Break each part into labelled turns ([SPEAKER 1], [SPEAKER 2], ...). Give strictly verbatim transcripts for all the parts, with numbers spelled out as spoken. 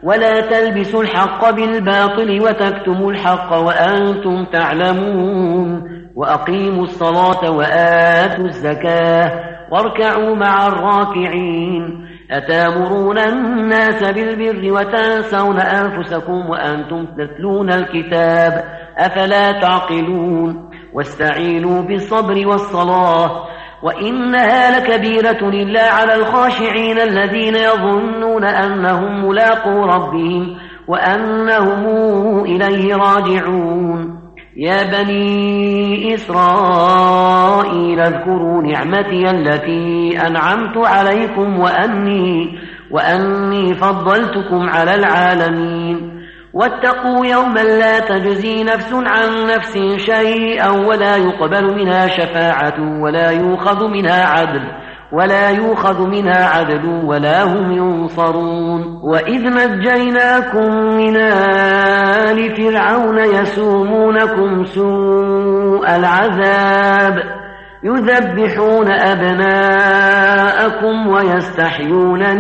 [SPEAKER 1] ولا تلبسوا الحق بالباطل وتكتموا الحق وأنتم تعلمون وأقيموا الصلاة وآتوا الزكاة واركعوا مع الراكعين أتامرون الناس بالبر وتنسون أنفسكم وأنتم تتلون الكتاب أفلا تعقلون واستعينوا بالصبر والصلاة وإنها لكبيرة إلا على الخاشعين الذين يظنون أنهم ملاقو ربهم وأنهم إليه راجعون يا بني إسرائيل اذكروا نعمتي التي أنعمت عليكم وأني, وأني فضلتكم على العالمين واتقوا يوما لا تجزي نفس عن نفس شيئا ولا يقبل منها شفاعة ولا يؤخذ منها عدل ولا يؤخذ منها عدل ولا هم ينصرون وإذ نجيناكم من آل فرعون يسومونكم سوء العذاب يذبحون أبناءكم ويستحيون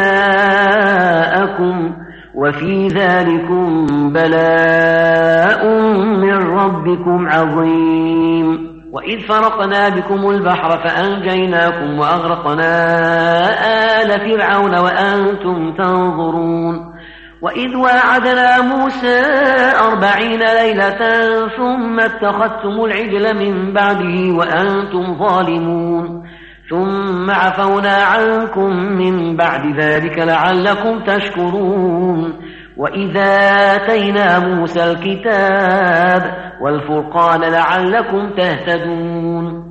[SPEAKER 1] نساءكم وفي ذلكم بلاء من ربكم عظيم وإذ فرقنا بكم البحر فأنجيناكم وأغرقنا آل فرعون وأنتم تنظرون وإذ واعدنا موسى أربعين ليلة ثم اتخذتم العجل من بعده وأنتم ظالمون ثم عفونا عنكم من بعد ذلك لعلكم تشكرون وإذا آتينا موسى الكتاب والفرقان لعلكم تهتدون